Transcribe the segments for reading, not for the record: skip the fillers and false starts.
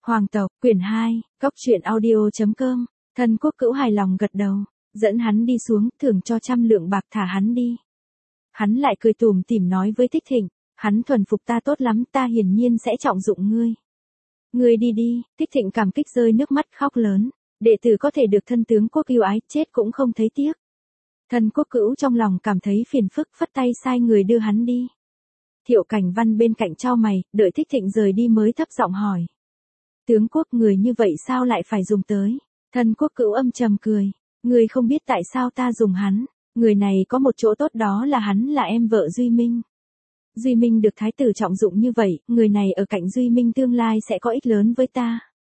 Hoàng tộc, quyển 2, Cóc truyện audio.com, Thân Quốc Cữu hài lòng gật đầu, dẫn hắn đi xuống, thưởng cho 100 lượng bạc thả hắn đi. Hắn lại cười tủm tỉm nói với Tích Thịnh, hắn thuần phục ta tốt lắm, ta hiển nhiên sẽ trọng dụng ngươi. Ngươi đi đi. Tích Thịnh cảm kích rơi nước mắt khóc lớn, đệ tử có thể được thân tướng quốc yêu ái, chết cũng không thấy tiếc. Thân Quốc Cữu trong lòng cảm thấy phiền phức, phất tay sai người đưa hắn đi. Thiệu Cảnh Văn bên cạnh chau mày, đợi Tích Thịnh rời đi mới thấp giọng hỏi. Tướng quốc, người như vậy sao lại phải dùng tới? Thân Quốc Cữu âm trầm cười, người không biết tại sao ta dùng hắn, người này có một chỗ tốt, đó là hắn là em vợ Duy Minh. Duy Minh được thái tử trọng dụng như vậy, người này ở cạnh Duy Minh tương lai sẽ có ích lớn với ta.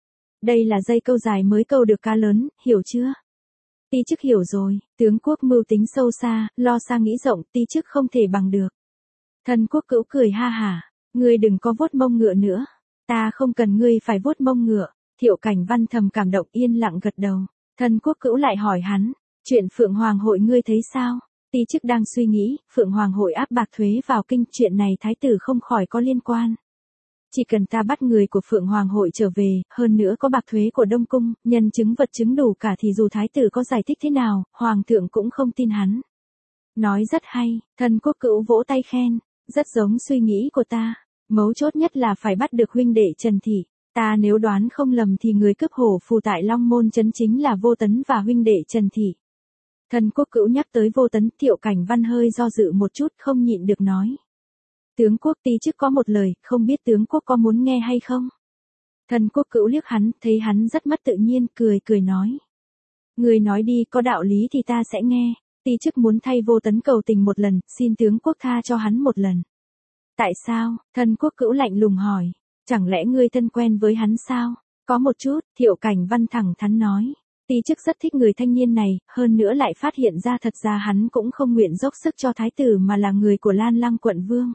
Đây là dây câu dài mới câu được cá lớn, hiểu chưa? Ti chức hiểu rồi, tướng quốc mưu tính sâu xa, lo xa nghĩ rộng, ti chức không thể bằng được. Thân Quốc Cữu cười ha hả, ngươi đừng có vuốt mông ngựa nữa. Ta không cần ngươi phải vuốt mông ngựa. Thiệu Cảnh Văn thầm cảm động, yên lặng gật đầu. Thân Quốc Cữu lại hỏi hắn, chuyện Phượng Hoàng hội ngươi thấy sao? Ti chức đang suy nghĩ, Phượng Hoàng hội áp bạc thuế vào kinh, chuyện này thái tử không khỏi có liên quan. Chỉ cần ta bắt người của Phượng Hoàng hội trở về, hơn nữa có bạc thuế của Đông Cung, nhân chứng vật chứng đủ cả thì dù thái tử có giải thích thế nào, Hoàng thượng cũng không tin hắn. Nói rất hay, Thân Quốc Cữu vỗ tay khen, rất giống suy nghĩ của ta. Mấu chốt nhất là phải bắt được huynh đệ Trần Thị. Ta nếu đoán không lầm thì người cướp hổ phù tại Long Môn trấn chính là Vô Tấn và huynh đệ Trần Thị. Thân Quốc Cữu nhắc tới Vô Tấn, Thiệu Cảnh Văn hơi do dự một chút, không nhịn được nói. Tướng quốc, ti chức có một lời, không biết tướng quốc có muốn nghe hay không? Thân Quốc Cữu liếc hắn, thấy hắn rất mất tự nhiên, cười nói. Người nói đi, có đạo lý thì ta sẽ nghe. Ti chức muốn thay Vô Tấn cầu tình một lần, xin tướng quốc tha cho hắn một lần. Tại sao? Thân Quốc Cữu lạnh lùng hỏi. Chẳng lẽ ngươi thân quen với hắn sao? Có một chút, Thiệu Cảnh Văn thẳng thắn nói. Ti chức rất thích người thanh niên này, hơn nữa lại phát hiện ra thật ra hắn cũng không nguyện dốc sức cho thái tử mà là người của Lan Lăng quận vương.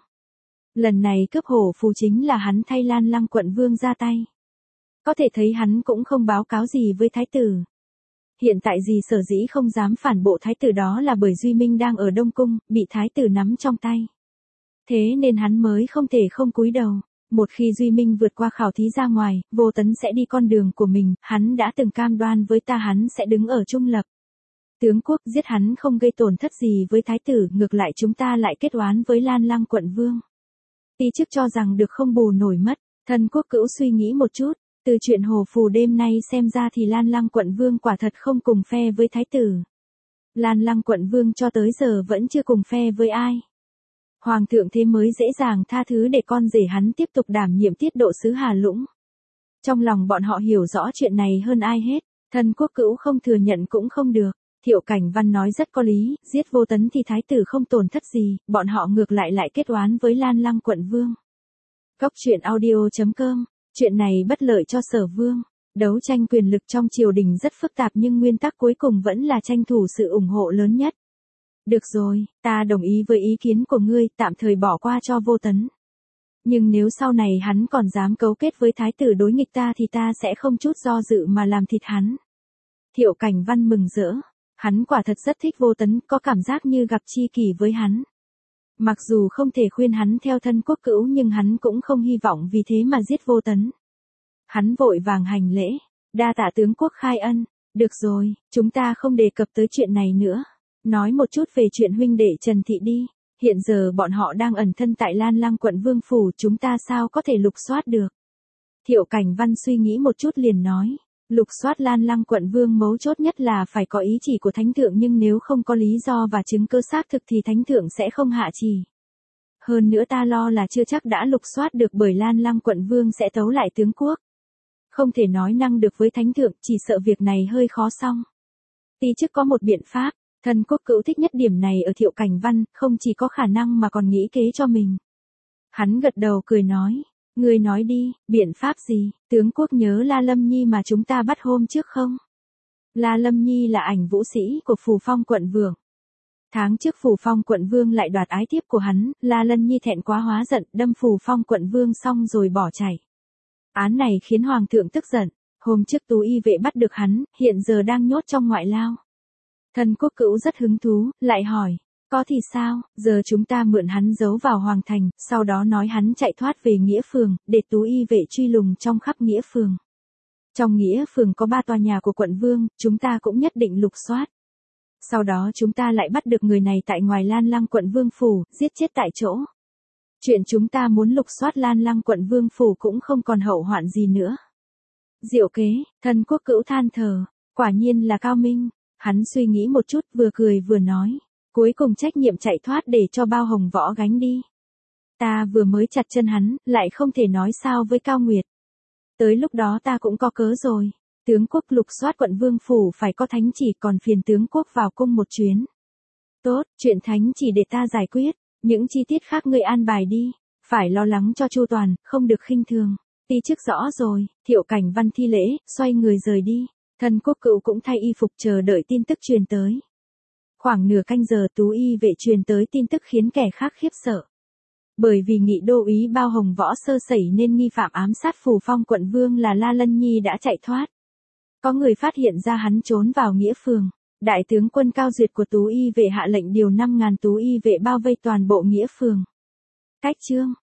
Lần này cướp hổ phù chính là hắn thay Lan Lăng quận vương ra tay. Có thể thấy hắn cũng không báo cáo gì với thái tử. Hiện tại gì sở dĩ không dám phản bộ thái tử đó là bởi Duy Minh đang ở Đông Cung, bị thái tử nắm trong tay. Thế nên hắn mới không thể không cúi đầu. Một khi Duy Minh vượt qua khảo thí ra ngoài, Vô Tấn sẽ đi con đường của mình, hắn đã từng cam đoan với ta hắn sẽ đứng ở trung lập. Tướng quốc, giết hắn không gây tổn thất gì với thái tử, ngược lại chúng ta lại kết oán với Lan Lăng quận vương. Ti chức cho rằng được không bù nổi mất. Thân Quốc Cữu suy nghĩ một chút, từ chuyện hổ phù đêm nay xem ra thì Lan Lăng quận vương quả thật không cùng phe với thái tử. Lan Lăng quận vương cho tới giờ vẫn chưa cùng phe với ai. Hoàng thượng thế mới dễ dàng tha thứ để con rể hắn tiếp tục đảm nhiệm tiết độ sứ Hà Lũng. Trong lòng bọn họ hiểu rõ chuyện này hơn ai hết, Thân Quốc Cữu không thừa nhận cũng không được. Thiệu Cảnh Văn nói rất có lý, giết Vô Tấn thì thái tử không tổn thất gì, bọn họ ngược lại kết oán với Lan Lăng quận vương. Cóc truyện audio.com, chuyện này bất lợi cho Sở Vương. Đấu tranh quyền lực trong triều đình rất phức tạp nhưng nguyên tắc cuối cùng vẫn là tranh thủ sự ủng hộ lớn nhất. Được rồi, ta đồng ý với ý kiến của ngươi, tạm thời bỏ qua cho Vô Tấn. Nhưng nếu sau này hắn còn dám cấu kết với thái tử đối nghịch ta thì ta sẽ không chút do dự mà làm thịt hắn. Thiệu Cảnh Văn mừng rỡ. Hắn quả thật rất thích Vô Tấn, có cảm giác như gặp tri kỷ với hắn. Mặc dù không thể khuyên hắn theo Thân Quốc Cữu nhưng hắn cũng không hy vọng vì thế mà giết Vô Tấn. Hắn vội vàng hành lễ. Đa tạ tướng quốc khai ân. Được rồi, chúng ta không đề cập tới chuyện này nữa. Nói một chút về chuyện huynh đệ Trần Thị đi. Hiện giờ bọn họ đang ẩn thân tại Lan Lăng quận vương phủ, chúng ta sao có thể lục soát được? Thiệu Cảnh Văn suy nghĩ một chút liền nói. Lục soát Lan Lăng quận vương mấu chốt nhất là phải có ý chỉ của thánh thượng, nhưng nếu không có lý do và chứng cứ xác thực thì thánh thượng sẽ không hạ chỉ. Hơn nữa ta lo là chưa chắc đã lục soát được bởi Lan Lăng quận vương sẽ tấu lại tướng quốc. Không thể nói năng được với thánh thượng, chỉ sợ việc này hơi khó xong. Ti chức có một biện pháp. Thân Quốc Cữu thích nhất điểm này ở Thiệu Cảnh Văn, không chỉ có khả năng mà còn nghĩ kế cho mình. Hắn gật đầu cười nói. Ngươi nói đi, biện pháp gì? Tướng quốc nhớ La Lâm Nhi mà chúng ta bắt hôm trước không? La Lâm Nhi là ảnh vũ sĩ của Phù Phong quận vương. Tháng trước Phù Phong quận vương lại đoạt ái thiếp của hắn, La Lâm Nhi thẹn quá hóa giận, đâm Phù Phong quận vương xong rồi bỏ chạy. Án này khiến hoàng thượng tức giận, hôm trước Tú y vệ bắt được hắn, hiện giờ đang nhốt trong ngoại lao. Thân Quốc Cữu rất hứng thú, lại hỏi, Có thì sao, giờ chúng ta mượn hắn giấu vào Hoàng Thành, sau đó nói hắn chạy thoát về Nghĩa Phường, để Tú Y vệ truy lùng trong khắp Nghĩa Phường. Trong Nghĩa Phường có 3 tòa nhà của quận Vương, chúng ta cũng nhất định lục soát. Sau đó chúng ta lại bắt được người này tại ngoài Lan Lăng quận Vương Phủ, giết chết tại chỗ. Chuyện chúng ta muốn lục soát Lan Lăng quận Vương Phủ cũng không còn hậu hoạn gì nữa. Diệu kế, Thân Quốc Cữu than thở, quả nhiên là cao minh. Hắn suy nghĩ một chút vừa cười vừa nói. Cuối cùng trách nhiệm chạy thoát để cho Bao Hồng Võ gánh đi. Ta vừa mới chặt chân hắn, lại không thể nói sao với Cao Nguyệt. Tới lúc đó ta cũng có cớ rồi. Tướng quốc lục soát quận Vương Phủ phải có thánh chỉ, còn phiền tướng quốc vào cung một chuyến. Tốt, chuyện thánh chỉ để ta giải quyết. Những chi tiết khác ngươi an bài đi. Phải lo lắng cho chu toàn, không được khinh thường. Ti chức rõ rồi, Thiệu Cảnh Văn thi lễ, xoay người rời đi. Thân Quốc Cữu cũng thay y phục chờ đợi tin tức truyền tới. Khoảng nửa canh giờ Tú Y vệ truyền tới tin tức khiến kẻ khác khiếp sợ. Bởi vì Nghị đô úy Bao Hồng Võ sơ sẩy nên nghi phạm ám sát Phù Phong quận Vương là La Lân Nhi đã chạy thoát. Có người phát hiện ra hắn trốn vào Nghĩa Phường. Đại tướng quân Cao Duyệt của Tú Y vệ hạ lệnh điều 5.000 Tú Y vệ bao vây toàn bộ Nghĩa Phường. Cách chương